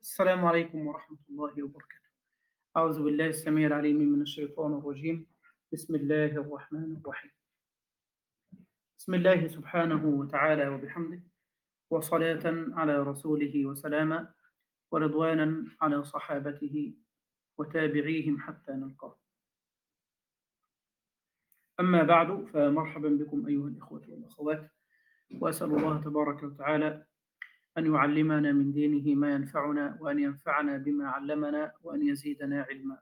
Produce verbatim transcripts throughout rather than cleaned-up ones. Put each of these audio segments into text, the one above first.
السلام عليكم ورحمة الله وبركاته. أعوذ بالله السميع العليم من الشيطان الرجيم. بسم الله الرحمن الرحيم. بسم الله سبحانه وتعالى وبحمده، وصلاة على رسوله وسلاما، ورضوانا على صحابته وتابعيهم حتى نلقاه. أما بعد، فمرحبا بكم أيها الإخوة والأخوات، وأسأل الله تبارك وتعالى أن يعلمنا من دينه ما ينفعنا، وأن ينفعنا بما علمنا، وأن يزيدنا علما.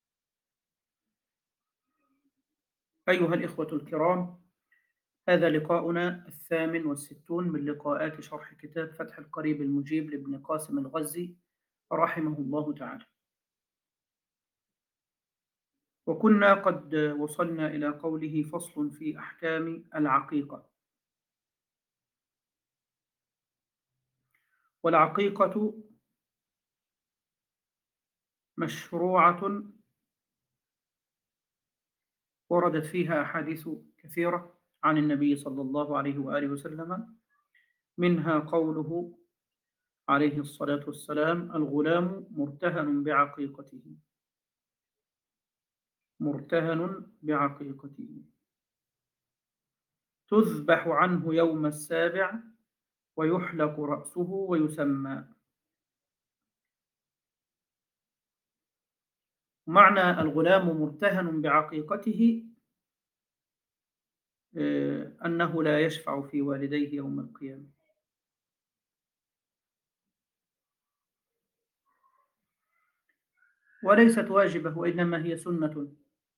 أيها الإخوة الكرام، هذا لقاؤنا الثامن والستون من لقاءات شرح كتاب فتح القريب المجيب لابن قاسم الغزي رحمه الله تعالى. وكنا قد وصلنا إلى قوله: فصل في أحكام العقيقة. والعقيقة مشروعة وردت فيها أحاديث كثيرة عن النبي صلى الله عليه وآله وسلم، منها قوله عليه الصلاة والسلام: الغلام مرتهن بعقيقته مرتهن بعقيقته تذبح عنه يوم السابع ويحلق رأسه ويسمى. معنى الغلام مرتهن بعقيقته آه، أنه لا يشفع في والديه يوم القيامة. وليست واجبة، وإنما هي سنة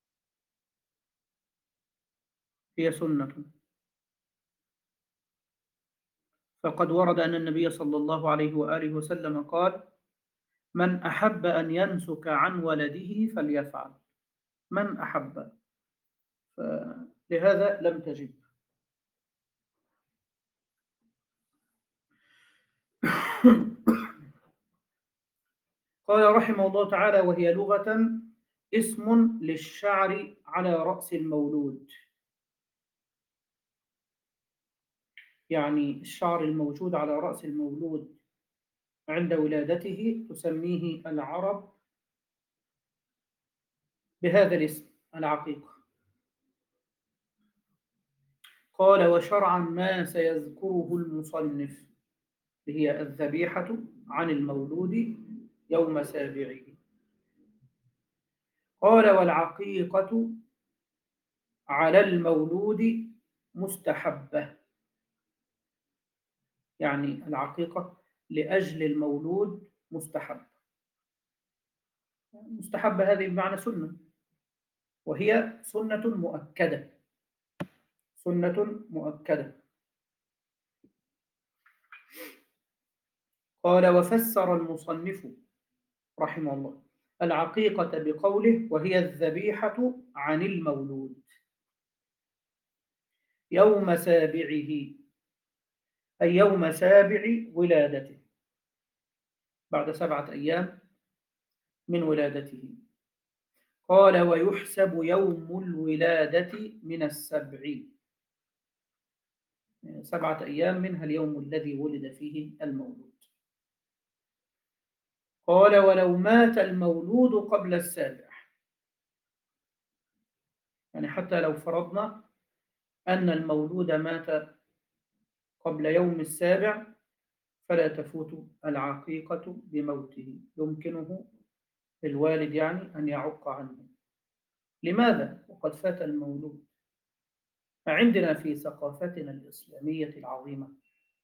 هي سنة فقد ورد أن النبي صلى الله عليه وآله وسلم قال: من أحب أن ينسك عن ولده فليفعل. من أحب، لهذا لم تجب. قال رحمه الله تعالى: وهي لغة اسم للشعر على رأس المولود، يعني الشعر الموجود على رأس المولود عند ولادته تسميه العرب بهذا الاسم، العقيقة. قال: وشرعا ما سيذكره المصنف هي الذبيحة عن المولود يوم سابعه. قال: والعقيقة على المولود مستحبة، يعني العقيقة لأجل المولود مستحب. مستحبة هذه بمعنى سنة، وهي سنة مؤكدة سنة مؤكدة. قال: وفسر المصنف رحمه الله العقيقة بقوله: وهي الذبيحة عن المولود يوم سابعه، أي يوم سابع ولادته، بعد سبعة أيام من ولادته. قال: ويحسب يوم الولادة من السبع، سبعة أيام منها اليوم الذي ولد فيه المولود. قال: ولو مات المولود قبل السابع، يعني حتى لو فرضنا أن المولود مات قبل يوم السابع فلا تفوت العقيقة بموته، يمكنه الوالد يعني أن يعق عنه. لماذا؟ وقد فات المولود. عندنا في ثقافتنا الإسلامية العظيمة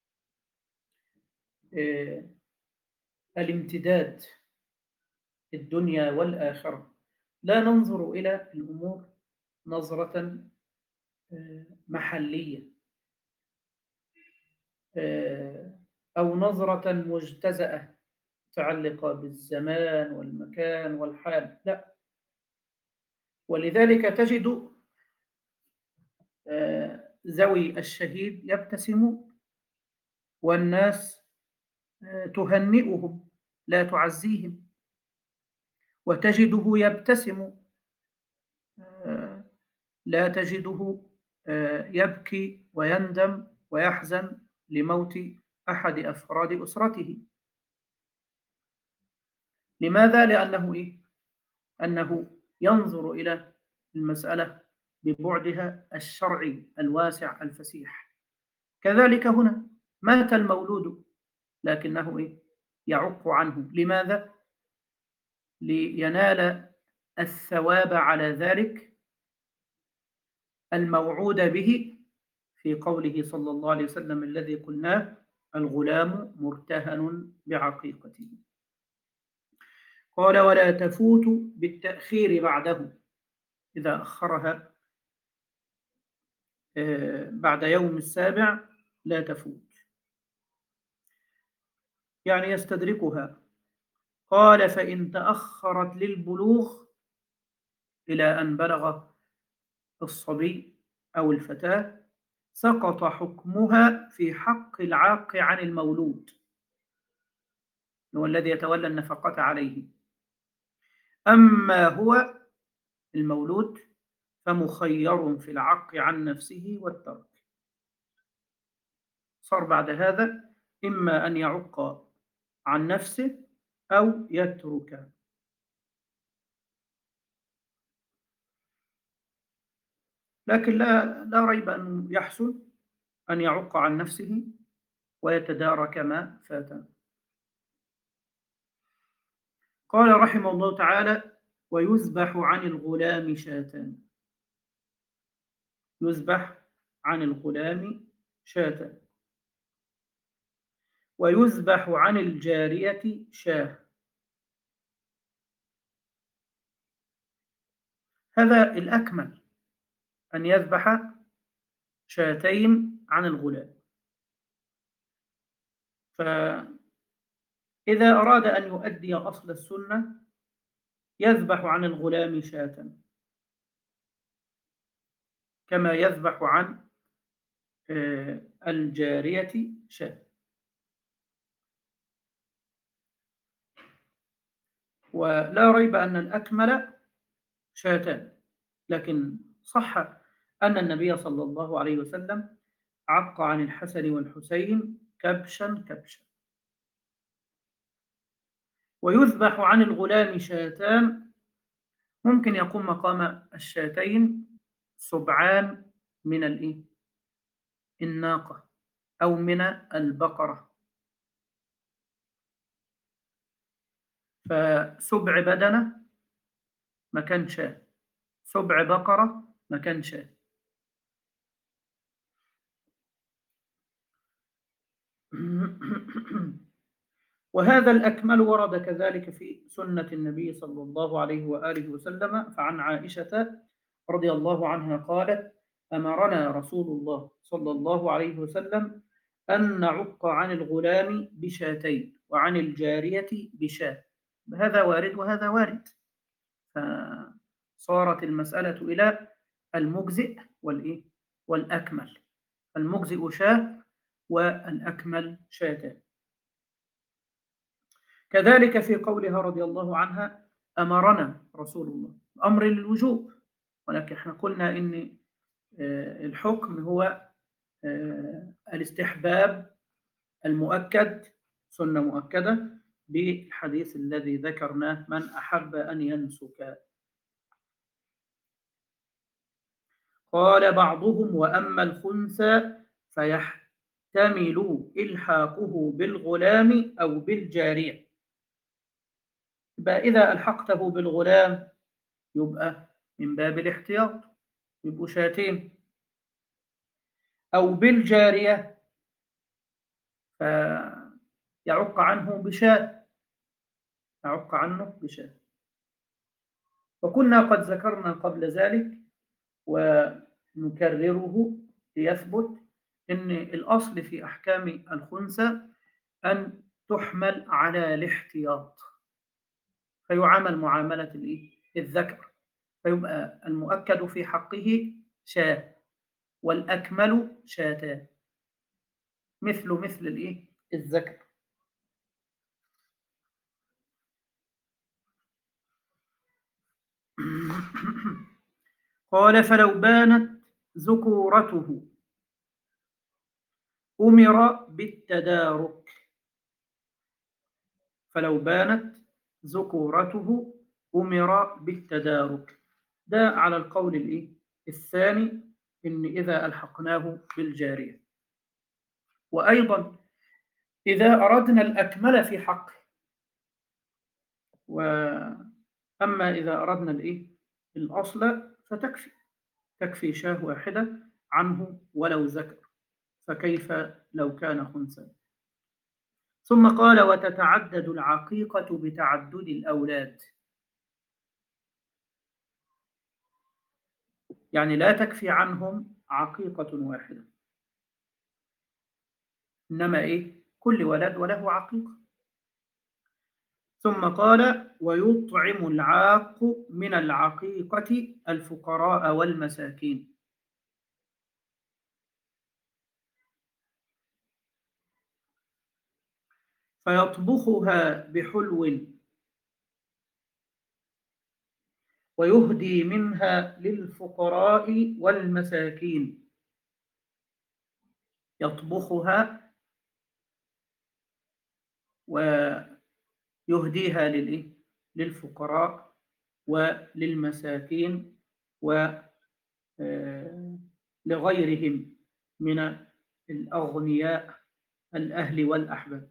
آه، الامتداد في الدنيا والآخرة. لا ننظر إلى الأمور نظرة آه، محلية آه، أو نظرة مجتزأة متعلقة بالزمان والمكان والحال، لا. ولذلك تجد آه، ذوي الشهيد يبتسمون، والناس آه، تهنئهم لا تعزيهم، وتجده يبتسم آه، لا تجده آه، يبكي ويندم ويحزن لموت أحد أفراد أسرته. لماذا؟ لأنه إيه؟ أنه ينظر إلى المسألة ببعدها الشرعي الواسع الفسيح. كذلك هنا مات المولود لكنه إيه؟ يعق عنه. لماذا؟ لينال الثواب على ذلك الموعود به في قوله صلى الله عليه وسلم الذي قلناه: الغلام مرتهن بعقيقته. قال: ولا تفوت بالتأخير بعده، إذا أخرها بعد يوم السابع لا تفوت، يعني يستدركها. قال: فإن تأخرت للبلوغ إلى أن بلغ الصبي أو الفتاة سقط حكمها في حق العاق عن المولود، هو الذي يتولى النفقة عليه. أما هو المولود فمخير في العق عن نفسه والترك. صار بعد هذا إما أن يعق عن نفسه أو يترك. لكن لا لا ريب أنه يحسن أن يعق عن نفسه ويتدارك ما فات. قال رحمه الله تعالى: ويذبح عن الغلام شاتان. يذبح عن الغلام شاتان. ويذبح عن الجارية شاه. هذا الأكمل، أن يذبح شاتين عن الغلام. فإذا أراد أن يؤدي أصل السنة يذبح عن الغلام شاة كما يذبح عن الجارية شاة. ولا ريب أن الأكمل شاتان، لكن صح أن النبي صلى الله عليه وسلم عق عن الحسن والحسين كبشا كبشا. ويذبح عن الغلام شاتان، ممكن يقوم مقام الشاتين سبعان من الإيه؟ الناقة أو من البقرة، فسبع بدنة مكان شاة، سبع بقرة مكان شاة. وهذا الأكمل ورد كذلك في سنة النبي صلى الله عليه وآله وسلم. فعن عائشة رضي الله عنها قالت: أمرنا رسول الله صلى الله عليه وسلم أن نعق عن الغلام بشاتين وعن الجارية بشاة. هذا وارد وهذا وارد، فصارت المسألة إلى المجزئ والإيه؟ والأكمل. المجزئ شاة والأكمل شاتان. كذلك في قولها رضي الله عنها: أمرنا رسول الله، أمر للوجوب، ولكن احنا قلنا إن الحكم هو الاستحباب المؤكد، سنة مؤكدة بالحديث الذي ذكرناه: من أحب أن ينسك. قال بعضهم: وأما الخنثى فيحتمل إلحاقه بالغلام أو بالجارية. يبقى إذا ألحقته بالغلام يبقى من باب الاحتياط، يبقوا شاتين. أو بالجارية فيعق عنه بشاة، يعق عنه بشاة. وكنا قد ذكرنا قبل ذلك ونكرره ليثبت أن الأصل في أحكام الخنثى أن تحمل على الاحتياط، فيعامل معاملة الذكر، فيبقى المؤكد في حقه شاة والأكمل شاتان، مثل مثل الإيه؟ الذكر. قال: فلو بانت ذكورته أمر بالتدارك. فلو بانت ذكورته أمر بالتدارك. ده على القول الإيه؟ الثاني، إن إذا ألحقناه بالجارية. وأيضا إذا أردنا الأكمل في حقه، وأما إذا أردنا الإيه؟ الأصل فتكفي، تكفي شاة واحدة عنه ولو ذكر، فكيف لو كان خنثى. ثم قال: وتتعدد العقيقة بتعدد الأولاد. يعني لا تكفي عنهم عقيقة واحدة، إنما إيه؟ كل ولد وله عقيقة. ثم قال: ويطعم العاق من العقيقة الفقراء والمساكين. فيطبخها بحلو ويهدي منها للفقراء والمساكين. يطبخها ويهديها للإيه؟ للفقراء وللمساكين ولغيرهم من الأغنياء الأهل والأحباب.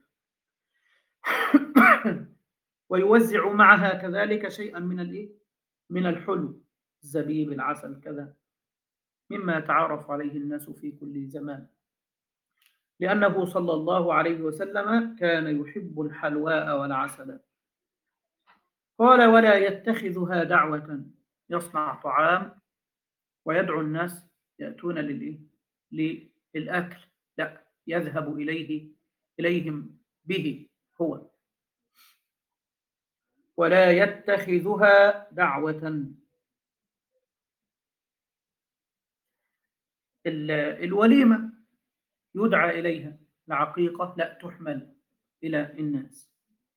ويوزع معها كذلك شيئا من الإيه؟ من الحلو، الزبيب، العسل، كذا، مما يتعارف عليه الناس في كل زمان، لأنه صلى الله عليه وسلم كان يحب الحلواء والعسل. قال: ولا يتخذها دعوة، يصنع طعام ويدعو الناس يأتون للإيه؟ للأكل، لا، يذهب إليه إليهم به هو. ولا يتخذها دعوة. الوليمة يدعى إليها، العقيقة لا تحمل إلى الناس.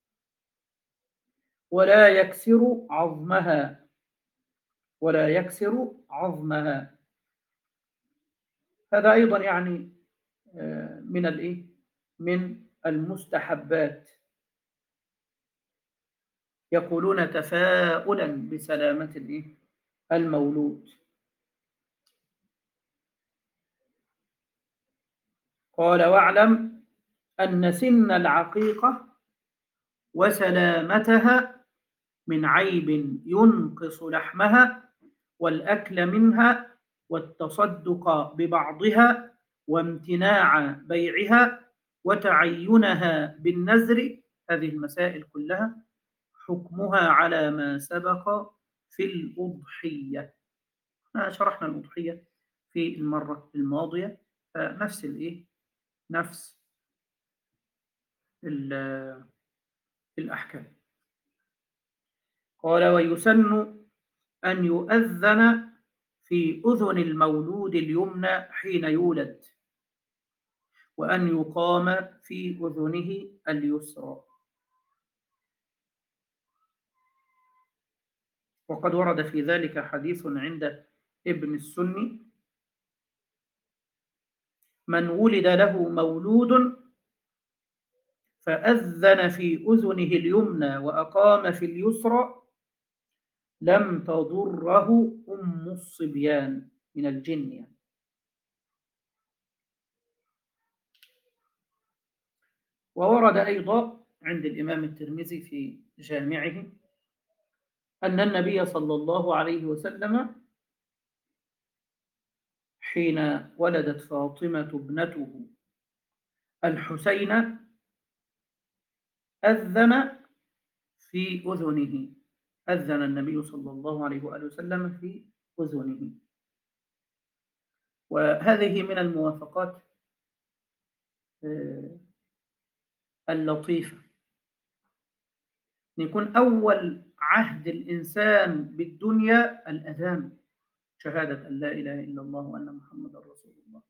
ولا يكسر عظمها، ولا يكسر عظمها. هذا أيضا يعني من الإيه؟ من المستحبات. يقولون تفاؤلا بسلامة الإيه؟ المولود. قال: واعلم أن سن العقيقة وسلامتها من عيب ينقص لحمها، والأكل منها، والتصدق ببعضها، وامتناع بيعها، وتعينها بالنذر. هذه المسائل كلها حكمها على ما سبق في الأضحية. شرحنا الأضحية في المرة الماضية، نفس الإيه؟ نفس الأحكام. قال: ويسن أن يؤذن في أذن المولود اليمنى حين يولد، وأن يقام في أذنه اليسرى. وقد ورد في ذلك حديث عند ابن السني: من ولد له مولود فأذن في أذنه اليمنى وأقام في اليسرى لم تضره أم الصبيان من الجن يعني. وورد أيضا عند الإمام الترمذي في جامعه أن النبي صلى الله عليه وسلم حين ولدت فاطمة ابنته الحسين أذن في أذنه، أذن النبي صلى الله عليه وآله وسلم في أذنه. وهذه من الموافقات اللطيفة، يكون أول عهد الإنسان بالدنيا الأذان، شهادة أن لا إله إلا الله وأن محمدا رسول الله.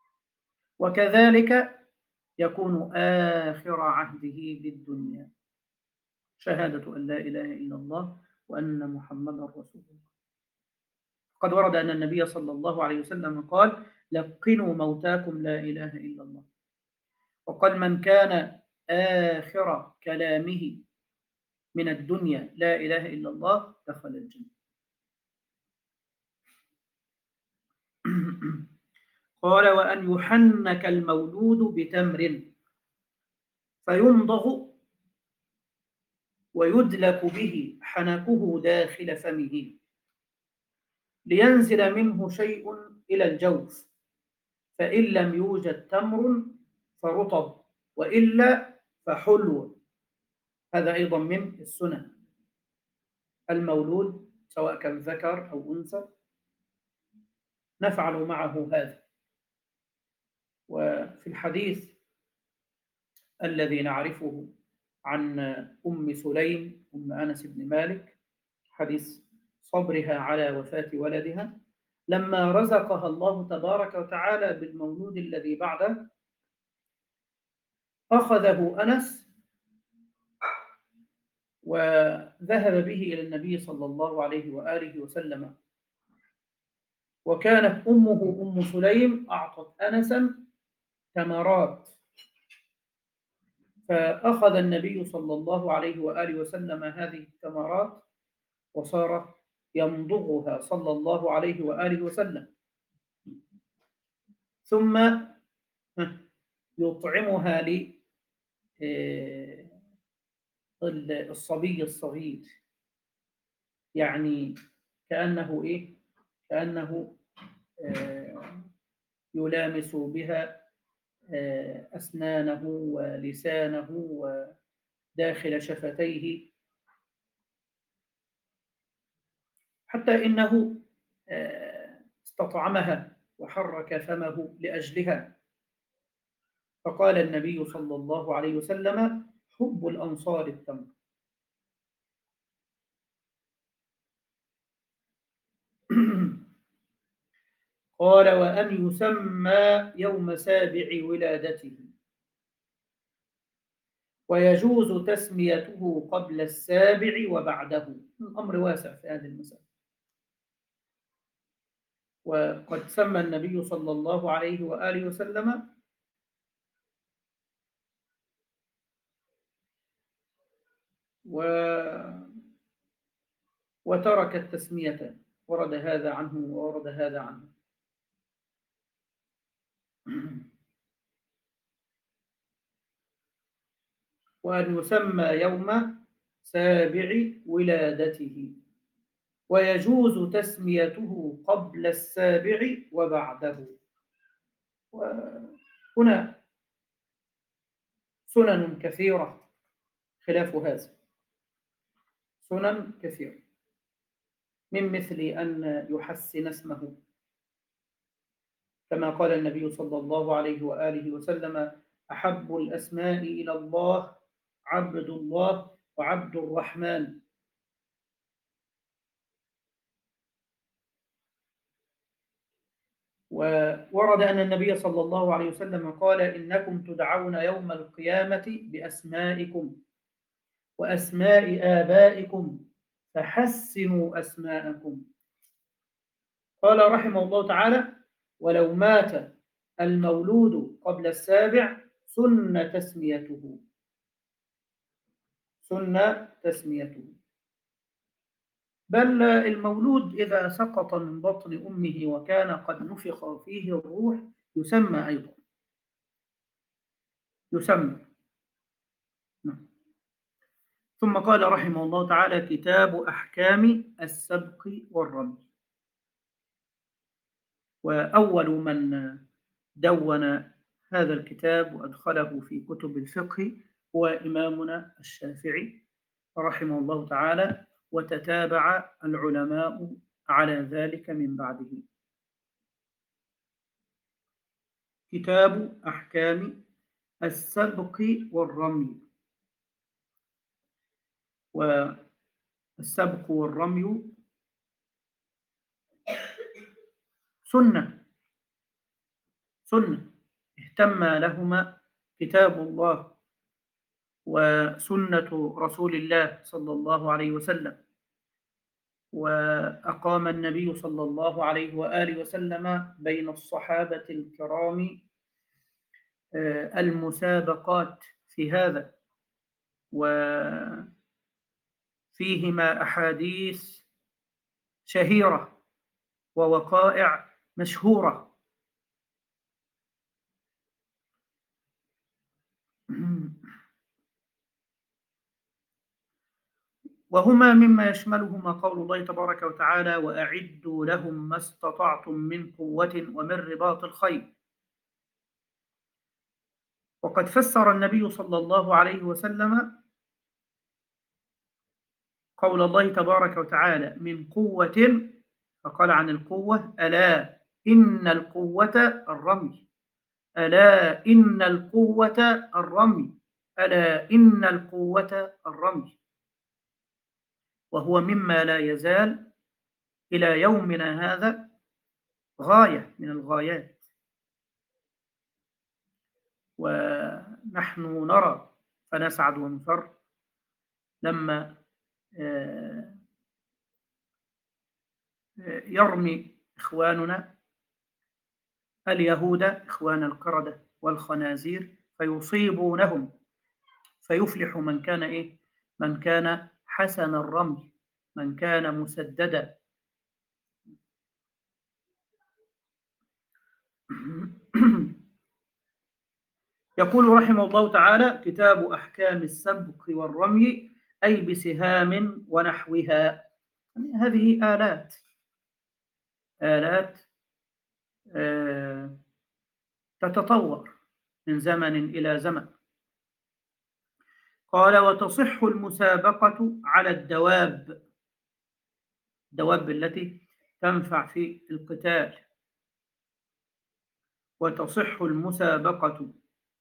وكذلك يكون آخر عهده بالدنيا شهادة أن لا إله إلا الله وأن محمدا رسول الله. قد ورد أن النبي صلى الله عليه وسلم قال: لقنوا موتاكم لا إله إلا الله. وقال: من كان آخر كلامه من الدنيا لا إله إلا الله دخل الجنة. قال وأن يحنك المولود بتمر فيمضغ ويدلك به حنكه داخل فمه لينزل منه شيء إلى الجوف، فإن لم يوجد تمر فرطب وإلا فحلو. هذا أيضا من السنن. المولود سواء كان ذكر أو أنثى نفعل معه هذا. وفي الحديث الذي نعرفه عن أم سليم أم أنس بن مالك، حديث صبرها على وفاة ولدها، لما رزقها الله تبارك وتعالى بالمولود الذي بعده أخذه أنس وذهب به إلى النبي صلى الله عليه وآله وسلم، وكانت أمه أم سليم أعطت أنسا تمرات، فأخذ النبي صلى الله عليه وآله وسلم هذه التمرات وصار يمضغها صلى الله عليه وآله وسلم، ثم يطعمها للصبي الصغير، يعني كأنه إيه؟ كأنه يلامس بها أسنانه ولسانه وداخل شفتيه، حتى إنه استطعمها وحرك فمه لأجلها. فقال النبي صلى الله عليه وسلم حب الأنصار التمر. قال وأن يسمى يوم سابع ولادته، ويجوز تسميته قبل السابع وبعده. الأمر واسع في هذه المسألة. وقد سمى النبي صلى الله عليه وآله وسلم و... وترك التسمية، ورد هذا عنه وورد هذا عنه. وأن يسمى يوم سابع ولادته، ويجوز تسميته قبل السابع وبعده. وهنا سنن كثيرة خلاف هذا، سنن كثيرة، من مثل أن يحسن اسمه كما قال النبي صلى الله عليه وآله وسلم أحب الأسماء إلى الله عبد الله وعبد الرحمن. وورد أن النبي صلى الله عليه وسلم قال إنكم تدعون يوم القيامة بأسمائكم وأسماء آبائكم فحسنوا أسماءكم. قال رحمه الله تعالى ولو مات المولود قبل السابع سن تسميته، سن تسميته. بل المولود إذا سقط من بطن أمه وكان قد نفخ فيه الروح يسمى أيضا، يسمى. ثم قال رحمه الله تعالى كتاب أحكام السبق والرمي. وأول من دون هذا الكتاب وأدخله في كتب الفقه هو إمامنا الشافعي رحمه الله تعالى، وتتابع العلماء على ذلك من بعده. كتاب أحكام السبق والرمي. والسبق والرمي سنة سنة اهتم لهما كتاب الله وسنة رسول الله صلى الله عليه وسلم. وأقام النبي صلى الله عليه وآله وسلم بين الصحابة الكرام المسابقات في هذا، فيهما أحاديث شهيرة ووقائع مشهورة. وهما مما يشملهما قول الله تبارك وتعالى: وأعدوا لهم ما استطعتم من قوة ومن رباط الخيل. وقد فسر النبي صلى الله عليه وسلم قول الله تبارك وتعالى: من قوة، فقال عن القوة: ألا إن القوة الرمي، ألا إن القوة الرمي، ألا إن القوة الرمي. وهو مما لا يزال إلى يومنا هذا غاية من الغايات. ونحن نرى فنسعد ونفر لما يرمي إخواننا اليهود إخوان القردة والخنازير فيصيبونهم، فيفلح من كان إيه؟ من كان حسن الرمي، من كان مسددا. يقول رحمه الله تعالى: كتاب أحكام السبق والرمي، أي بسهام ونحوها. يعني هذه آلات آلات آه تتطور من زمن إلى زمن. قال: وتصح المسابقة على الدواب، الدواب التي تنفع في القتال. وتصح المسابقة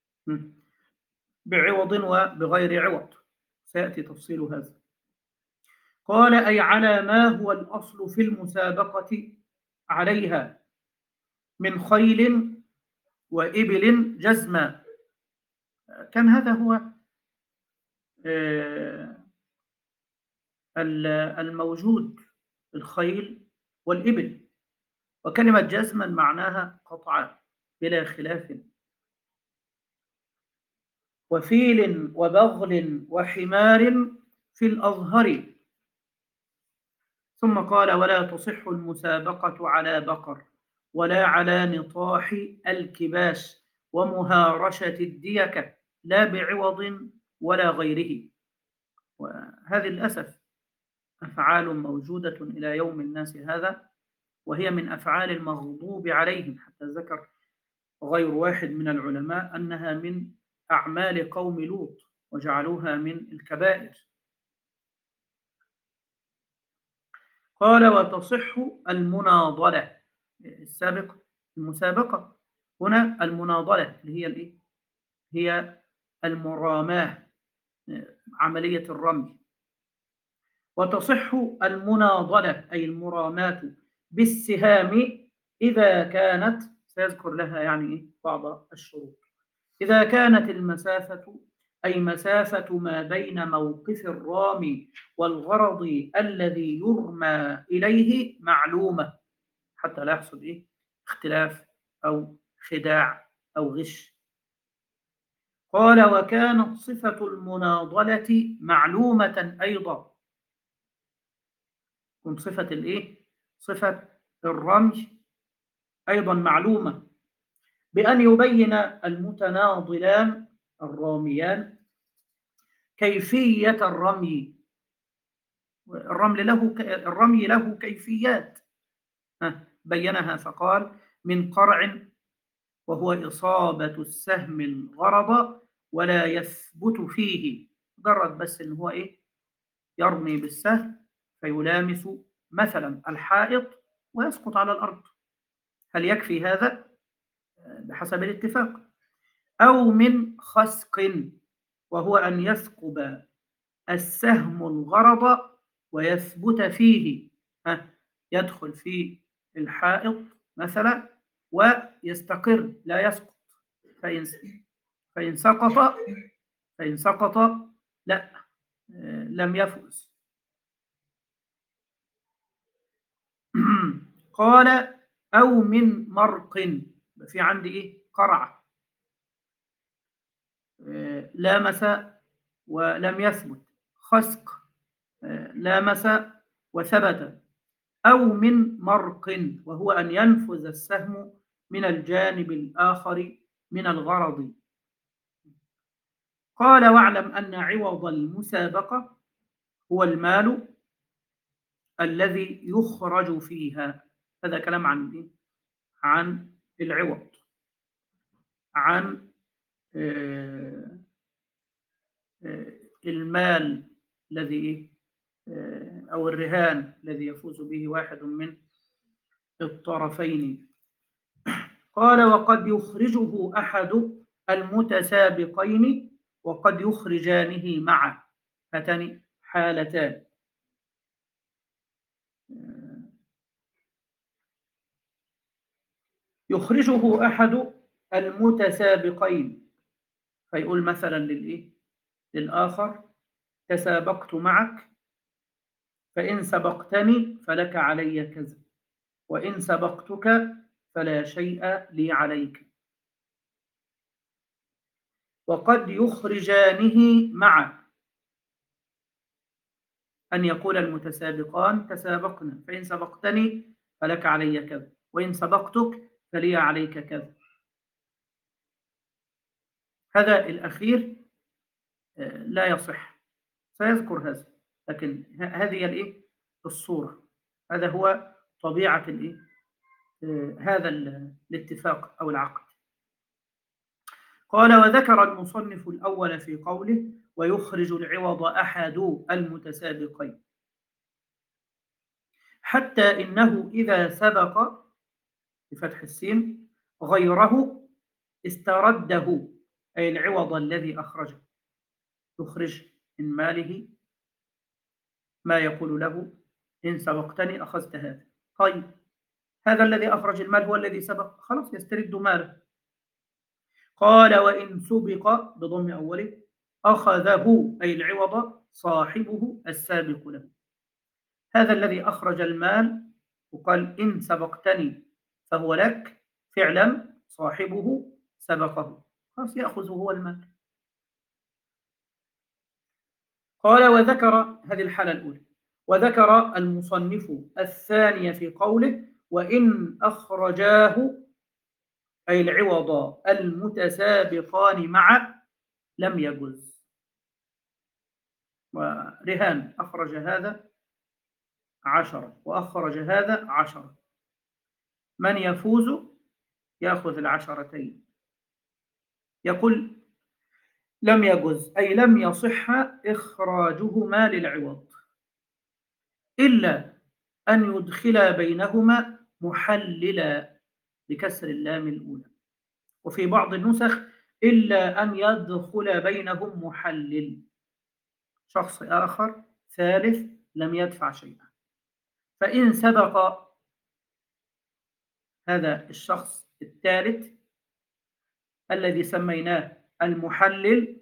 بعوض وبغير عوض، سيأتي تفصيل هذا. قال: أي على ما هو الأصل في المسابقة عليها من خيل وإبل جزما. كان هذا هو الموجود، الخيل والإبل. وكلمة جزما معناها قطعا بلا خلاف. وفيل وبغل وحمار في الأظهر. ثم قال: ولا تصح المسابقة على بقر ولا على نطاح الكباش ومهارشة الديكة، لا بعوض ولا غيره. وهذه للأسف أفعال موجودة إلى يوم الناس هذا، وهي من أفعال المغضوب عليهم. حتى ذكر غير واحد من العلماء أنها من أعمال قوم لوط وجعلوها من الكبائر. قال: وتصح المناضلة. السابق المسابقة، هنا المناضلة اللي هي الإيه؟ هي المراماة، عملية الرمي. وتصح المناضلة أي المراماة بالسهام إذا كانت، سيذكر لها يعني إيه بعض الشروط. إذا كانت المسافة أي مسافة ما بين موقف الرامي والغرض الذي يرمى إليه معلومة، حتى لا يحصل إيه اختلاف أو خداع أو غش. قال: وكانت صفة المناضلة معلومة أيضا. من صفة الإيه؟ صفة الرمي أيضا معلومة، بأن يبين المتناضلان الراميان كيفية الرمي. الرمي له الرمي له كيفيات بينها، فقال: من قرع، وهو إصابة السهم الغرض ولا يثبت فيه، مجرد بس إن هو إيه يرمي بالسهم فيلامس مثلا الحائط ويسقط على الأرض. هل يكفي هذا؟ بحسب الاتفاق. أو من خسق، وهو أن يثقب السهم الغرض ويثبت فيه، يدخل في الحائط مثلا ويستقر لا يسقط. فإن فإن سقط فإن سقط لا لم يفوز. قال: أو من مرق، في عندي إيه قرعة لامس ولم يثبت. خسق لامس وثبت، أو من مرق، وهو أن ينفذ السهم من الجانب الآخر من الغرض. قال: واعلم أن عوض المسابقة هو المال الذي يخرج فيها. هذا كلام عن إيه؟ عن العوض، عن آه، آه، المال الذي آه، أو الرهان الذي يفوز به واحد من الطرفين. قال: وقد يخرجه أحد المتسابقين وقد يخرجانه معا. هاتان حالتان. يخرجه أحد المتسابقين، فيقول مثلا للإيه؟ للآخر: تسابقت معك، فإن سبقتني فلك علي كذا، وإن سبقتك فلا شيء لي عليك. وقد يخرجانه معا، أن يقول المتسابقان: تسابقنا، فإن سبقتني فلك علي كذا، وإن سبقتك فلي عليك كذا. هذا الأخير لا يصح، سيذكر هذا، لكن هذه الإيه؟ الصورة. هذا هو طبيعة الإيه؟ هذا الاتفاق أو العقد. قال: وذكر المصنف الأول في قوله: ويخرج العوض أحد المتسابقين، حتى إنه إذا سبق بفتح السين غيره استرده، أي العوض الذي أخرجه، يخرج من ماله ما يقول له: إن سبقتني أخذت هذا. طيب، هذا الذي أخرج المال هو الذي سبق، خلاص يسترد ماله. قال: وإن سبق بضم أوله أخذه، أي العوض، صاحبه السابق له. هذا الذي أخرج المال وقال: إن سبقتني فهو لك، فعلا صاحبه سبقه، خلاص يأخذ هو المال. قال: وذكر هذه الحالة الأولى. وذكر المصنف الثانية في قوله: وإن أخرجاه، أي العوض المتسابقان معا، لم يجز. ورهان أخرج هذا عشرة وأخرج هذا عشرة، من يفوز يأخذ العشرتين. يقول: لم يجز، أي لم يصح إخراجهما للعوض، إلا أن يدخل بينهما محللا بكسر اللام الأولى. وفي بعض النسخ: إلا أن يدخل بينهم محلل، شخص آخر ثالث لم يدفع شيئا. فإن سبق هذا الشخص الثالث الذي سميناه المحلل،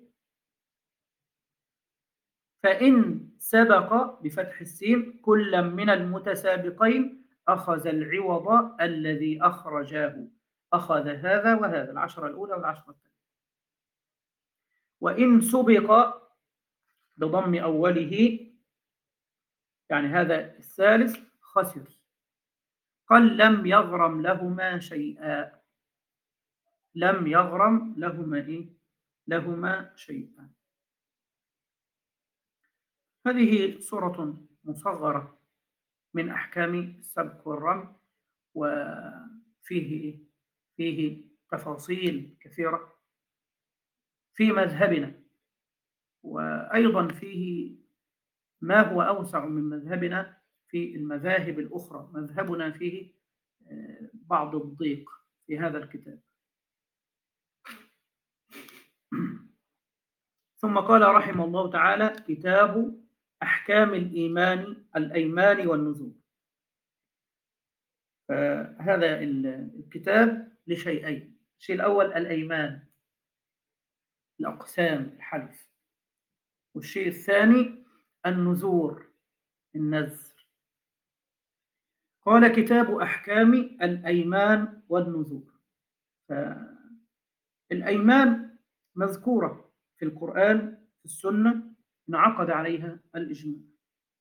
فإن سبق بفتح السين كل من المتسابقين أخذ العوض الذي أخرجاه، أخذ هذا وهذا، العشرة الأولى والعشرة الثانية. وإن سبق بضم أوله، يعني هذا الثالث خسر، قال: لم يغرم لهما شيئا، لم يغرم لهما إيه؟ لهما شيئا. هذه صورة مصغرة من أحكام السبق والرمي، وفيه فيه تفاصيل كثيرة في مذهبنا، وأيضا فيه ما هو أوسع من مذهبنا في المذاهب الأخرى. مذهبنا فيه بعض الضيق في هذا الكتاب. ثم قال رحمه الله تعالى: كتاب أحكام الإيمان الأيمان والنذور. فهذا الكتاب لشيئين: الشيء الأول الأيمان، الأقسام، الحلف. والشيء الثاني النذور، النذر. قال: كتاب أحكام الأيمان والنذور. فالأيمان مذكورة في القرآن، في السنة، انعقد عليها الإجماع.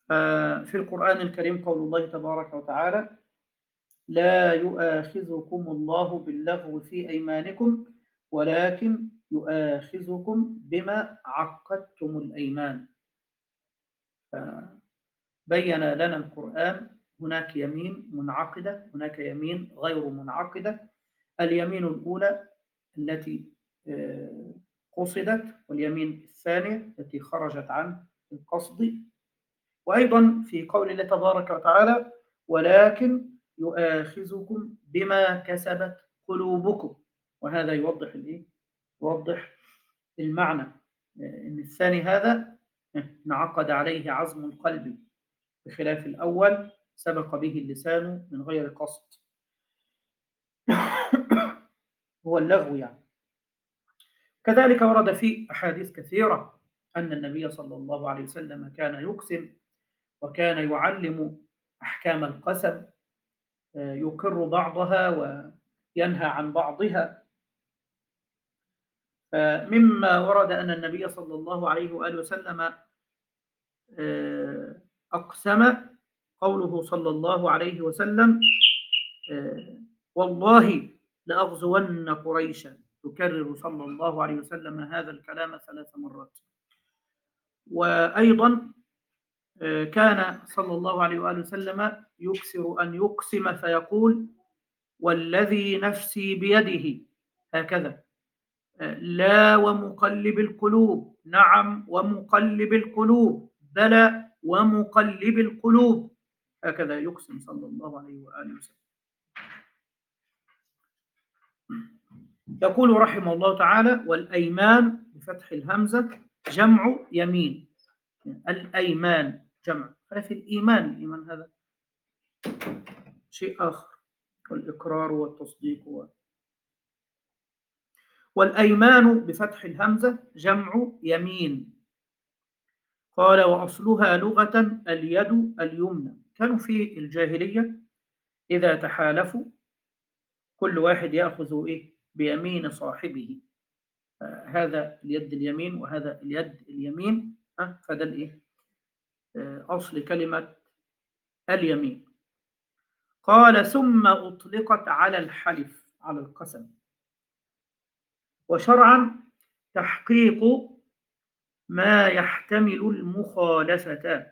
في القرآن الكريم قول الله تبارك وتعالى: لا يؤاخذكم الله باللغو في أيمانكم ولكن يؤاخذكم بما عقدتم الأيمان. بين لنا القرآن هناك يمين منعقدة، هناك يمين غير منعقدة. اليمين الأولى التي قصدت، واليمين الثانية التي خرجت عن القصد. وأيضا في قول الله تبارك وتعالى: ولكن يؤاخذكم بما كسبت قلوبكم. وهذا يوضح الإيه؟ يوضح المعنى إن الثاني هذا انعقد عليه عزم القلب، بخلاف الأول سبق به اللسان من غير قصد. هو اللغو يعني. كذلك ورد في أحاديث كثيرة أن النبي صلى الله عليه وسلم كان يقسم وكان يعلم أحكام القسم، يقر بعضها وينهى عن بعضها. مما ورد أن النبي صلى الله عليه وآله وسلم أقسم قوله صلى الله عليه وسلم: والله لأغزون قريشا. يكرر صلى الله عليه وسلم هذا الكلام ثلاث مرات. وأيضا كان صلى الله عليه وآله وسلم يكثر أن يقسم فيقول: والذي نفسي بيده، هكذا، لا ومقلب القلوب، نعم ومقلب القلوب، بلى ومقلب القلوب، هكذا يقسم صلى الله عليه وآله وسلم. يقول رحمه الله تعالى: والأيمان بفتح الهمزة جمع يمين. الأيمان جمع، ففي الإيمان، الإيمان هذا شيء آخر، والإقرار والتصديق و... والأيمان بفتح الهمزة جمع يمين. قال: وأصلها لغة اليد اليمنى. كانوا في الجاهلية إذا تحالفوا كل واحد يأخذ إيه؟ بيمين صاحبه. آه هذا اليد اليمين وهذا اليد اليمين. آه فده الإيه؟ آه أصل كلمة اليمين. قال: ثم أطلقت على الحلف، على القسم. وشرعا تحقيق ما يحتمل المخالفة.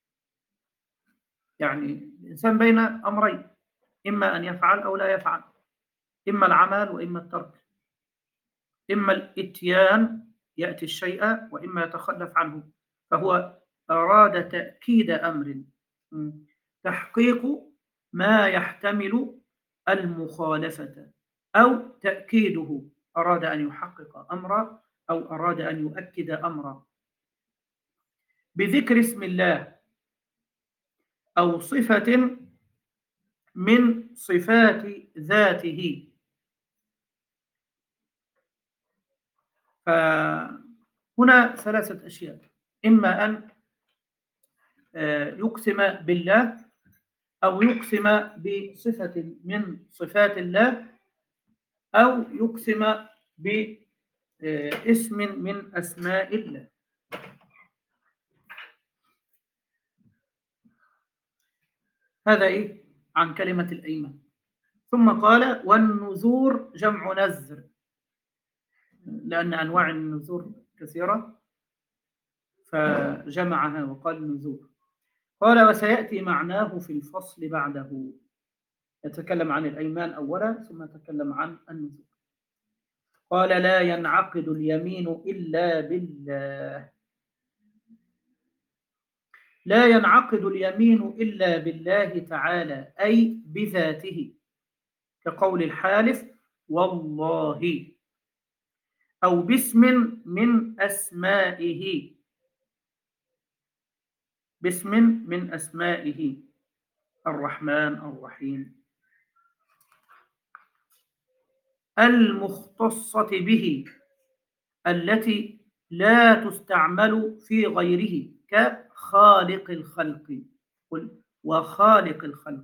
يعني الإنسان بين أمرين، إما أن يفعل أو لا يفعل، إما العمل وإما الترك، إما الإتيان يأتي الشيء وإما يتخلف عنه. فهو أراد تأكيد أمر، تحقيق ما يحتمل المخالفة، أو تأكيده، أراد أن يحقق أمرا أو أراد أن يؤكد أمرا بذكر اسم الله أو صفة من صفات ذاته. فهنا ثلاثة أشياء: إما أن يقسم بالله، أو يقسم بصفة من صفات الله، أو يقسم باسم من أسماء الله. هذا إيه عن كلمة الأيمان. ثم قال: والنذور جمع نذر، لأن أنواع النذور كثيرة فجمعها وقال نذور. قال: وسيأتي معناه في الفصل بعده. يتكلم عن الأيمان أولا ثم يتكلم عن النذور. قال: لا ينعقد اليمين إلا بالله. لا ينعقد اليمين إلا بالله تعالى، أي بذاته، كقول الحالف والله، أو باسم من أسمائه، باسم من أسمائه، الرحمن الرحيم، المختصة به، التي لا تستعمل في غيره، كخالق الخلق. قل وخالق الخلق.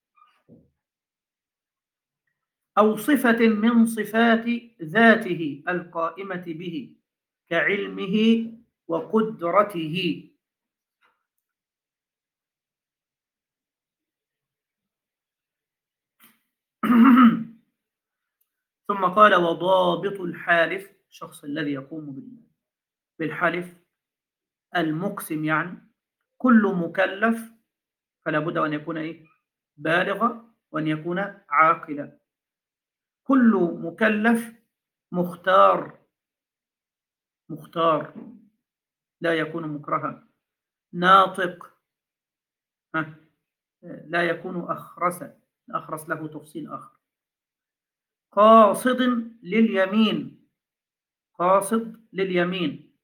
أو صفة من صفات ذاته القائمة به، كعلمه وقدرته. ثم قال وضابط الحالف، الشخص الذي يقوم بالحلف المقسم يعني كل مكلف، فلا بد أن يكون إيه؟ بالغا، وأن يكون عاقلا. كل مكلف مختار، مختار لا يكون مكرها. ناطق، ها، لا يكون أخرسا، الأخرس له تفصيل آخر. قاصد لليمين، قاصد لليمين.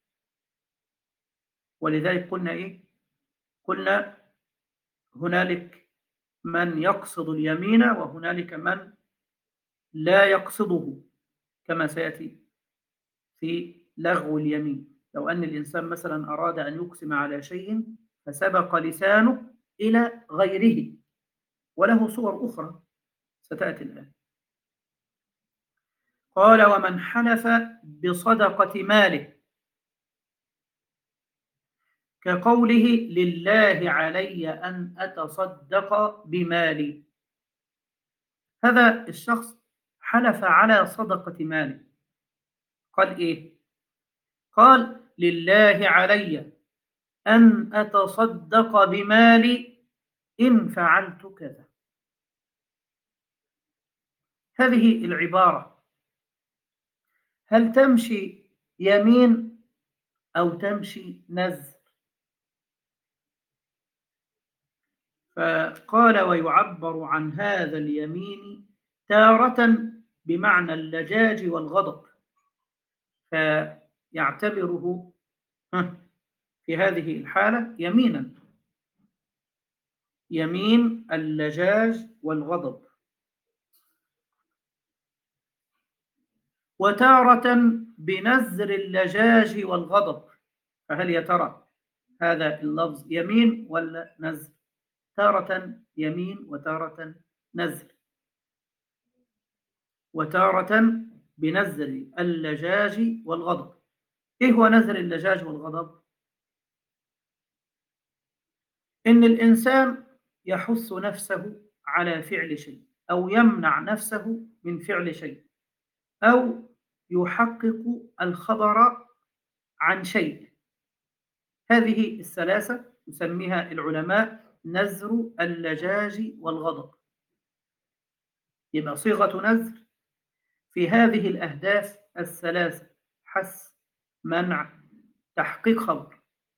ولذلك قلنا إيه؟ قلنا هنالك من يقصد اليمين وهنالك من لا يقصده، كما سيأتي في لغو اليمين. لو أن الإنسان مثلا أراد أن يقسم على شيء فسبق لسانه إلى غيره، وله صور أخرى ستأتي الآن. قال ومن حلف بصدقة ماله، كقوله لله علي أن أتصدق بمالي. هذا الشخص حلف على صدقة ماله، قال إيه؟ قال لله علي أن أتصدق بمالي إن فعلت كذا. هذه العبارة هل تمشي يمين أو تمشي نذر؟ فقال ويعبر عن هذا اليمين تارة بمعنى اللجاج والغضب، فيعتبره في هذه الحالة يمينا، يمين اللجاج والغضب. وتارة بنذر اللجاج والغضب، فهل يا ترى هذا اللفظ يمين ولا نذر؟ تارة يمين وتارة نذر. وتارة بنذر اللجاج والغضب. إيه هو نذر اللجاج والغضب؟ إن الإنسان يحث نفسه على فعل شيء، أو يمنع نفسه من فعل شيء، أو يحقق الخبر عن شيء. هذه الثلاثة يسميها العلماء نذر اللجاج والغضب. يبقى صيغة نذر في هذه الأهداف الثلاثة: حث، منع، تحقيق خبر.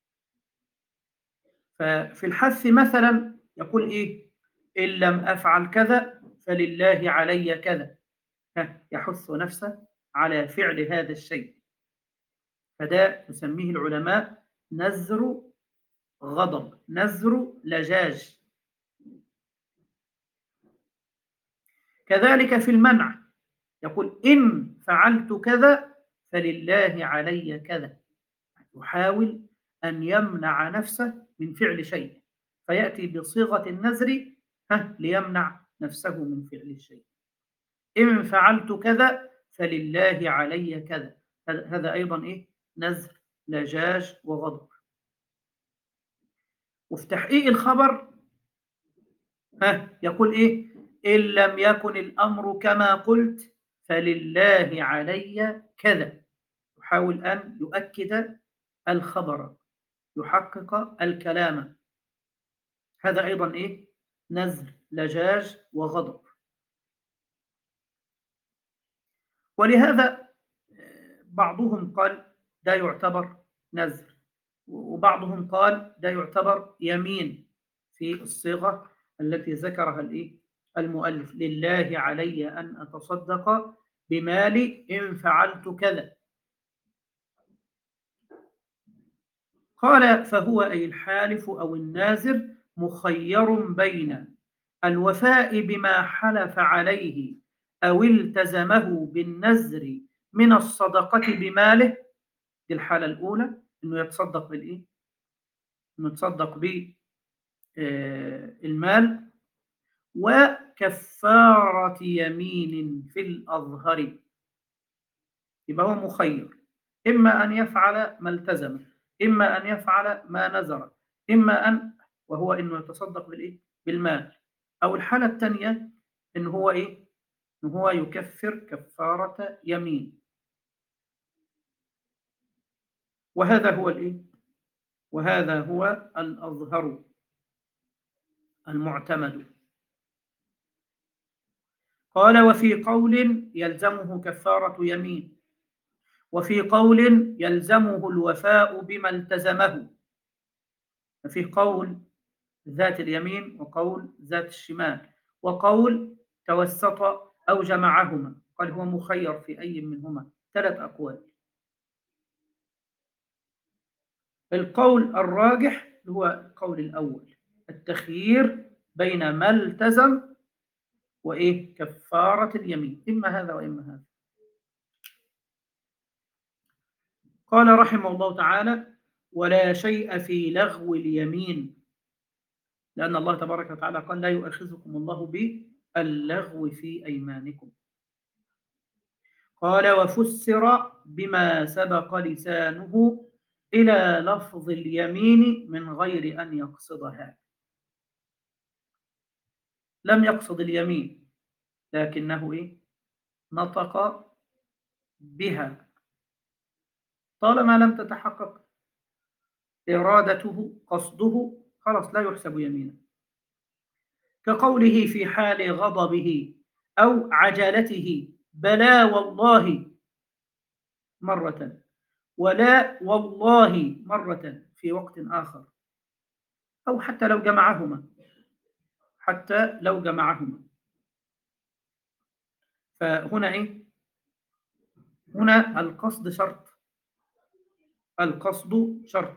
ففي الحث مثلا يقول إيه؟ إن لم أفعل كذا فلله علي كذا، يحث نفسه على فعل هذا الشيء، فده يسميه العلماء نذر غضب، نذر لجاج. كذلك في المنع يقول إن فعلت كذا فلله علي كذا، يحاول أن يمنع نفسه من فعل شيء، فيأتي بصيغة النذر ليمنع نفسه من فعل الشيء. إن فعلت كذا فلله علي كذا، هذا أيضا إيه؟ نذر لجاج وغضب. وفي تحقيق الخبر ها يقول إيه؟ إن لم يكن الأمر كما قلت فلله علي كذا، يحاول أن يؤكد الخبر، يحقق الكلام. هذا أيضا إيه؟ نذر لجاج وغضب. ولهذا بعضهم قال ده يعتبر نذر، وبعضهم قال ده يعتبر يمين في الصيغة التي ذكرها الإيه؟ المؤلف لله علي أن أتصدق بمالي إن فعلت كذا. قال فهو أي الحالف أو الناذر مخير بين الوفاء بما حلف عليه أو التزمه بالنذر من الصدقة بماله، دي الحالة الأولى، إنه يتصدق بالإيه؟ إنه يتصدق بالمال. وكفارة يمين في الأظهر، يبقى هو مخير، إما أن يفعل ما التزم، إما أن يفعل ما نذر، إما أن وهو إنه يتصدق بالإيه؟ بالمال. أو الحالة الثانية إن هو إيه؟ إن هو يكفر كفارة يمين. وهذا هو الإيه؟ وهذا هو الأظهر المعتمد. قال: وفي قول يلزمه كفارة يمين، وفي قول يلزمه الوفاء بما التزمه. ففي قول ذات اليمين وقول ذات الشمال، وقول توسط أو جمعهما، قال هو مخير في أي منهما، ثلاث أقوال. القول الراجح هو القول الأول، التخيير بين ما التزم وإيه كفارة اليمين، إما هذا وإما هذا. قال رحمه الله تعالى: ولا شيء في لغو اليمين، لأن الله تبارك وتعالى قال: لا يؤاخذكم الله باللغو في أيمانكم. قال: وفسر بما سبق لسانه إلى لفظ اليمين من غير أن يقصدها. لم يقصد اليمين لكنه إيه؟ نطق بها، طالما لم تتحقق إرادته قصده خلاص لا يحسب يمينا. كقوله في حال غضبه أو عجلته: بلى والله مرة، ولا والله مرة في وقت آخر، أو حتى لو جمعهما، حتى لو جمعهما. فهنا إيه؟ هنا القصد شرط، القصد شرط.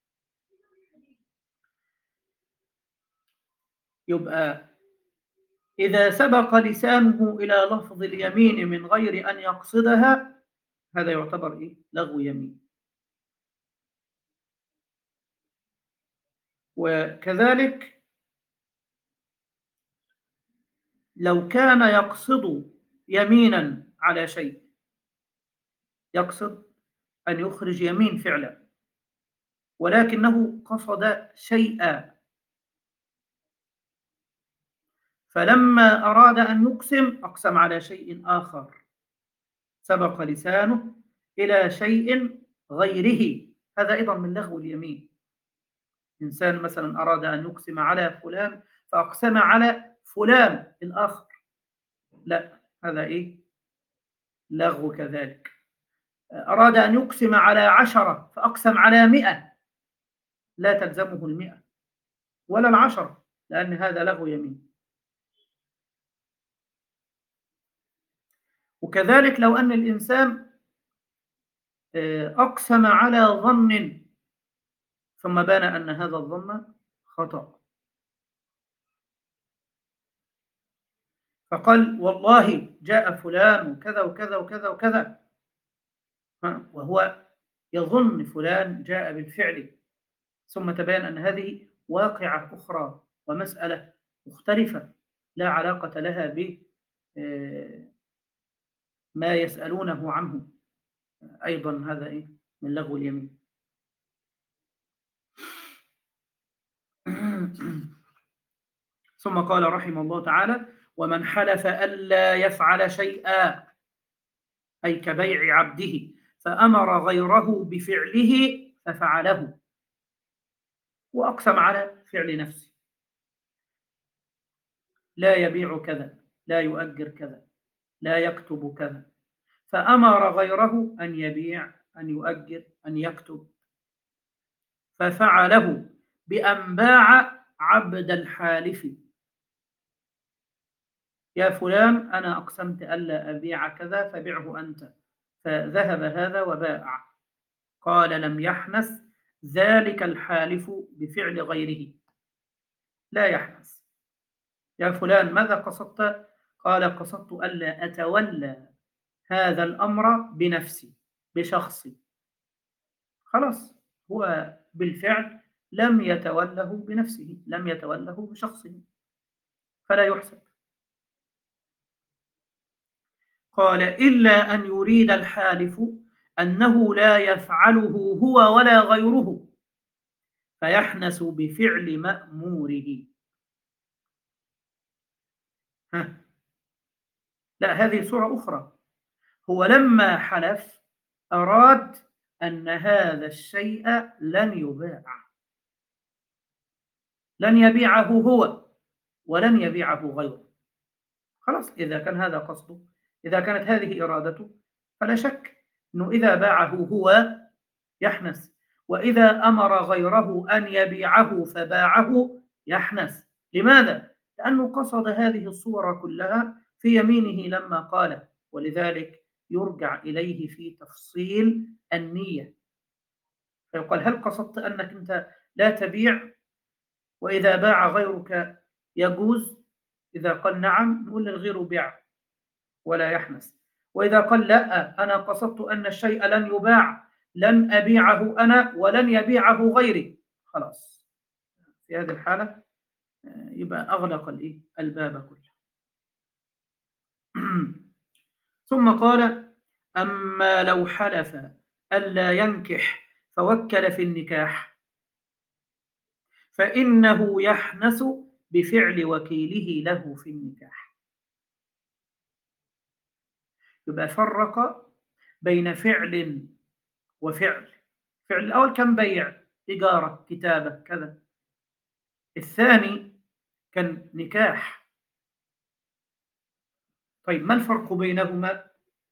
يبقى إذا سبق لسانه إلى لفظ اليمين من غير أن يقصدها، هذا يعتبر إيه؟ لغو يمين. وكذلك لو كان يقصد يمينا على شيء، يقصد أن يخرج يمين فعلا، ولكنه قصد شيئا، فلما أراد أن يقسم أقسم على شيء آخر، سبق لسانه إلى شيء غيره، هذا أيضا من لغو اليمين. إنسان مثلا أراد أن يقسم على فلان فأقسم على فلان الآخر، لا، هذا إيه؟ لغو كذلك. أراد أن يقسم على عشرة فأقسم على مئة، لا تلزمه المئة ولا العشرة، لأن هذا لغو يمين. وكذلك لو أن الإنسان أقسم على ظن ثم بان أن هذا الظن خطأ، فقال والله جاء فلان وكذا وكذا وكذا وكذا، وهو يظن فلان جاء بالفعل، ثم تبين أن هذه واقعة أخرى ومسألة مختلفة لا علاقة لها بما يسألونه عنه، أيضا هذا إيه؟ من لغو اليمين. ثم قال رحمه الله تعالى: ومن حلف ألا يفعل شيئا، أي كبيع عبده، فأمر غيره بفعله ففعله، وأقسم على فعل نفسه، لا يبيع كذا، لا يؤجر كذا، لا يكتب كذا، فأمر غيره أن يبيع، أن يؤجر، أن يكتب، ففعله بأن باع عبد الحالف: يا فلان أنا أقسمت ألا أبيع كذا فبعه أنت، فذهب هذا وباع. قال: لم يحنث ذلك الحالف بفعل غيره، لا يحنث. يا فلان ماذا قصدت؟ قال: قصدت ألا أتولى هذا الأمر بنفسي بشخصي. خلاص، هو بالفعل لم يتوله بنفسه، لم يتوله بشخصه، فلا يحسب. قال: إلا أن يريد الحالف أنه لا يفعله هو ولا غيره، فيحنث بفعل مأموره. ها. لا، هذه صورة أخرى. هو لما حلف أراد أن هذا الشيء لن يباع، لن يبيعه هو ولن يبيعه غيره. خلاص، إذا كان هذا قصده، إذا كانت هذه إرادته، فلا شك أنه إذا باعه هو يحنث، وإذا أمر غيره أن يبيعه فباعه يحنث. لماذا؟ لأنه قصد هذه الصور كلها في يمينه لما قال، ولذلك يرجع إليه في تفصيل النية، فيقال هل قصدت أنك أنت لا تبيع وإذا باع غيرك يجوز؟ إذا قال نعم نقول للغير بيع ولا يحنث. وإذا قال لا، أنا قصدت أن الشيء لن يباع، لن أبيعه أنا ولن يبيعه غيري، خلاص في هذه الحالة يبقى أغلق الإيه؟ الباب كله. ثم قال: أما لو حلف ألا ينكح فوكل في النكاح فإنه يحنث بفعل وكيله له في النكاح. يبقى فرق بين فعل وفعل. فعل الأول كان بيع، إجارة، كتابة، كذا. الثاني كان نكاح. طيب ما الفرق بينهما؟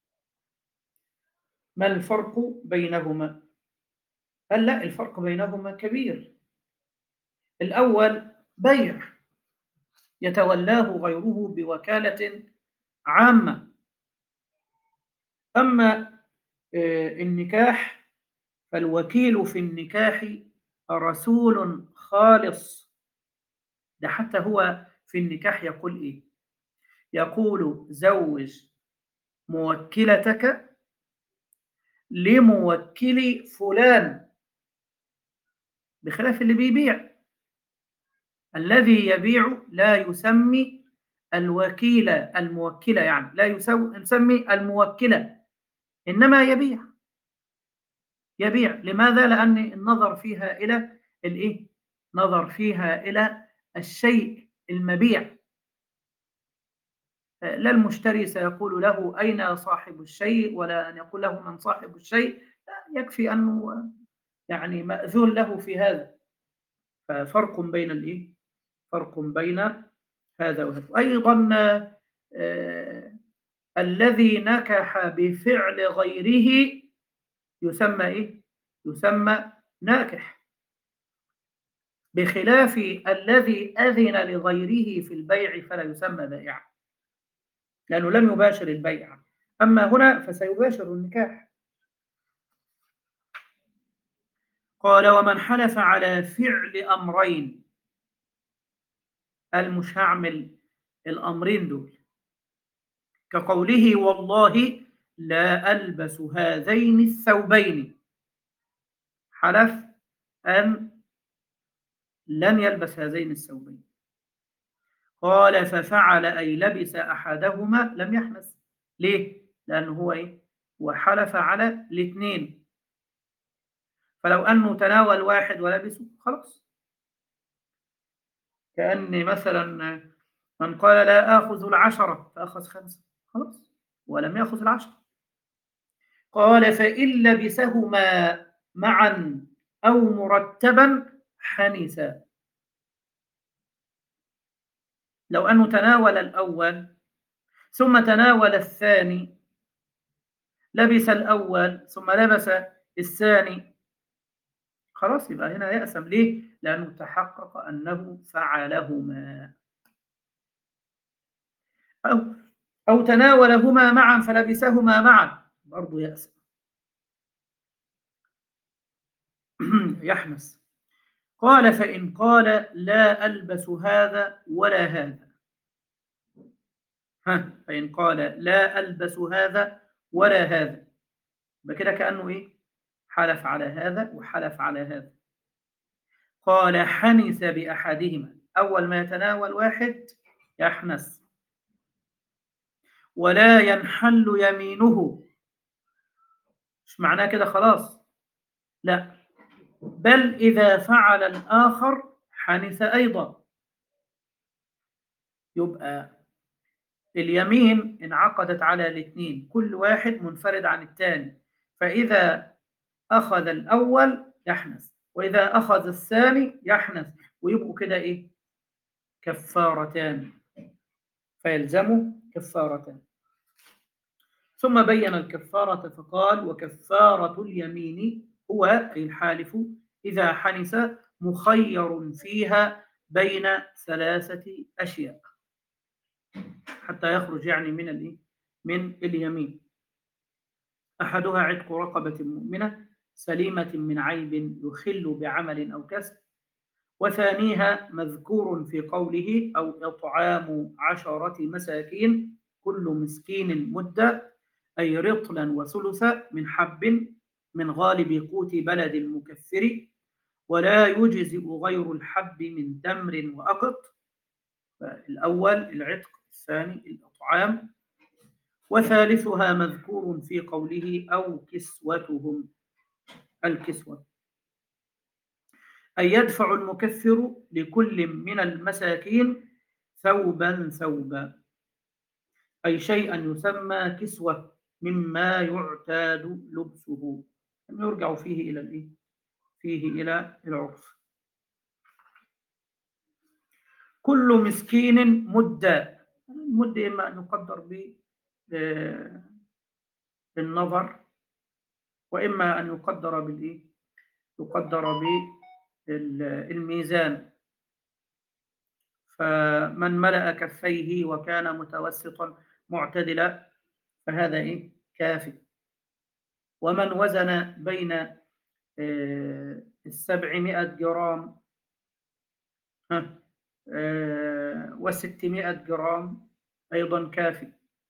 ما الفرق بينهما؟ قال لا، الفرق بينهما كبير. الأول بيع يتولاه غيره بوكالة عامة. أما النكاح فالوكيل في النكاح رسول خالص. ده حتى هو في النكاح يقول إيه؟ يقول: زوج موكلتك لموكل فلان، بخلاف اللي بيبيع. الذي يبيع لا يسمي الوكيلة الموكلة، يعني لا يسمي الموكلة، إنما يبيع. يبيع لماذا؟ لأن النظر فيها إلى الإيه؟ نظر فيها إلى الشيء المبيع، لا المشتري سيقول له أين صاحب الشيء، ولا أن يقول له من صاحب الشيء. لا، يكفي أنه يعني مأذون له في هذا. ففرق بين الإيه؟ فرق بين هذا وهذا. أيضا آه الذي نكح بفعل غيره يسمى إيه؟ يسمى ناكح، بخلاف الذي أذن لغيره في البيع فلا يسمى بائعا، لأنه لم يباشر البيع. أما هنا فسيباشر النكاح. قال: ومن حلف على فعل أمرين، المش هعمل الأمرين دول، كقوله: والله لا ألبس هذين الثوبين. حلف أن لن يلبس هذين الثوبين. قال: ففعل أي لبس أحدهما لم يحنث. ليه؟ لأنه هو إيه؟ وحلف على الاثنين، فلو أنه تناول واحد ولبسه خلاص. كأن مثلا من قال لا آخذ العشرة فأخذ خمسة، خلاص، ولم يأخذ العشرة. قال: فإن لبسهما معا أو مرتبا حنثا. لو أنه تناول الأول ثم تناول الثاني، لبس الأول ثم لبس الثاني، خلاص يبقى هنا يأثم. ليه؟ لأنه تحقق أنه فعلهما. أو أو تناولهما معا فلبسهما معا، برضه يأثم. يحنث. قال: فإن قال لا ألبس هذا ولا هذا. ها، فإن قال لا ألبس هذا ولا هذا، بكده كأنه إيه؟ حلف على هذا وحلف على هذا. قال: حنث بأحدهما. أول ما يتناول واحد يحنث، ولا ينحل يمينه. مش معناه كده خلاص، لا، بل إذا فعل الآخر حنث أيضا. يبقى اليمين انعقدت على الاثنين، كل واحد منفرد عن الثاني، فإذا أخذ الأول يحنث، وإذا أخذ الثاني يحنث، ويبقوا كده إيه؟ كفارتان، فيلزموا كفارتان. ثم بين الكفارة فقال: وكفارة اليمين هو أي الحالف إذا حنث مخير فيها بين ثلاثة أشياء حتى يخرج يعني من الإيه؟ من اليمين. أحدها عتق رقبة مؤمنة سليمة من عيب يخل بعمل أو كسب، وثانيها مذكور في قوله: أو إطعام عشرة مساكين كل مسكين مدة، أي رطلا وثلثا من حب من غالب قوت بلد المكفر، ولا يجزئ غير الحب من تمر وأقط. الأول العتق، الثاني الإطعام، وثالثها مذكور في قوله: أو كسوتهم، الكسوة، أي يدفع المكفر لكل من المساكين ثوبا ثوبا، أي شيئا يسمى كسوة مما يعتاد لبسه، يرجع فيه إلى الإيه؟ فيه إلى العرف. كل مسكين مدة، المدة إما أن يقدر بالنظر، وإما أن يقدر بالإيه؟ يقدر بالميزان، فمن ملأ كفيه وكان متوسطا معتدلا فهذا إيه؟ كافي. ومن وزن بين السبعمائة جرام وستمائة جرام أيضا كافي.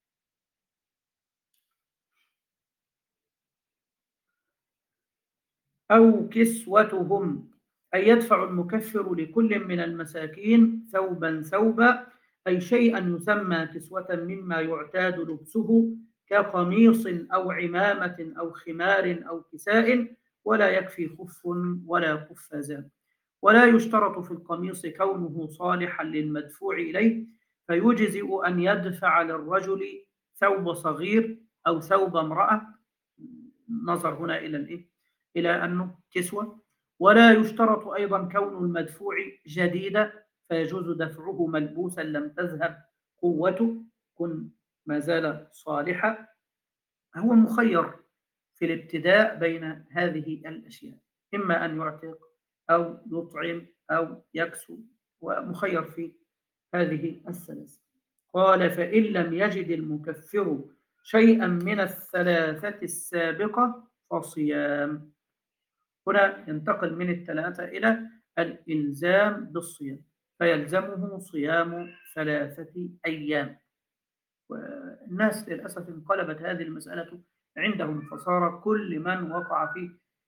أو كسوتهم، أي يدفع المكفر لكل من المساكين ثوبا ثوبا، أي شيئا يسمى كسوة مما يعتاد لبسه كقميص أو عمامة أو خمار أو كساء، ولا يكفي خف ولا قفازان. ولا يشترط في القميص كونه صالحا للمدفوع إليه، فيجزئ أن يدفع للرجل ثوب صغير أو ثوب امرأة، نظر هنا إلى الإيه؟ إلى أنه كسوة. ولا يشترط أيضا كون المدفوع جديدا، فيجوز دفعه ملبوسا لم تذهب قوته، كن ما زال صالحا. هو مخير في الابتداء بين هذه الأشياء، إما أن يعتق أو يطعم أو يكسو، ومخير في هذه الثلاث. قال: فإن لم يجد المكفر شيئا من الثلاثة السابقة فصيام. هنا ينتقل من الثلاثة إلى الإلزام بالصيام، فيلزمه صيام ثلاثة أيام. والناس للأسف انقلبت هذه المسألة عندهم، فصار كل من وقع في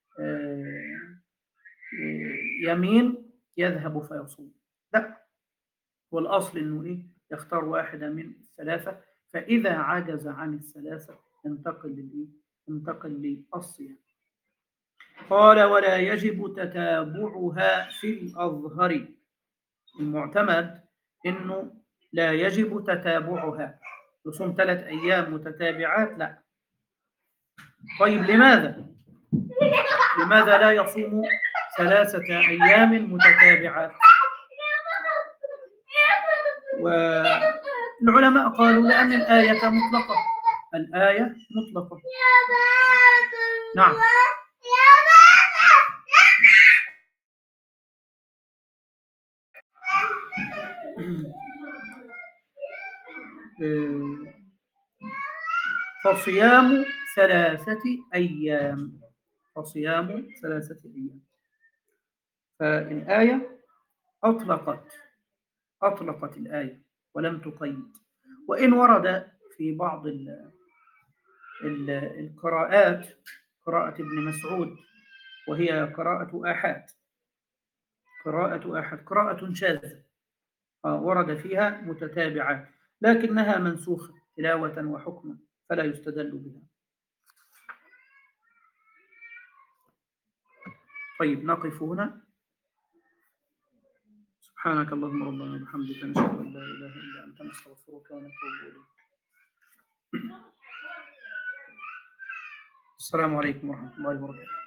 يمين يذهب فيصوم. لا، والأصل أنه إيه؟ يختار واحدة من الثلاثة، فإذا عجز عن الثلاثة ينتقل للإيه؟ ينتقل للصيام. قال: ولا يجب تتابعها في الأظهر. المعتمد أنه لا يجب تتابعها، يصوم ثلاث أيام متتابعات لا. طيب لماذا؟ لماذا لا يصوم ثلاثة أيام متتابعات؟ والعلماء قالوا لأن الآية مطلقة، الآية مطلقة. نعم. فصيام ثلاثة أيام، فصيام ثلاثة أيام. فالآية أطلقت أطلقت الآية ولم تقيد، وإن ورد في بعض ال ال القراءات قراءة ابن مسعود، وهي قراءة آحاد، قراءة آحاد قراءة شاذة ورد فيها متتابعات، لكنها منسوخة تلاوة وحكما فلا يستدل بها. طيب نقف هنا. سبحانك اللهم ربنا وبحمدك نشهد أن لا إله إلا أنت نستغفرك ونتوب إليك. السلام عليكم ورحمة الله وبركاته.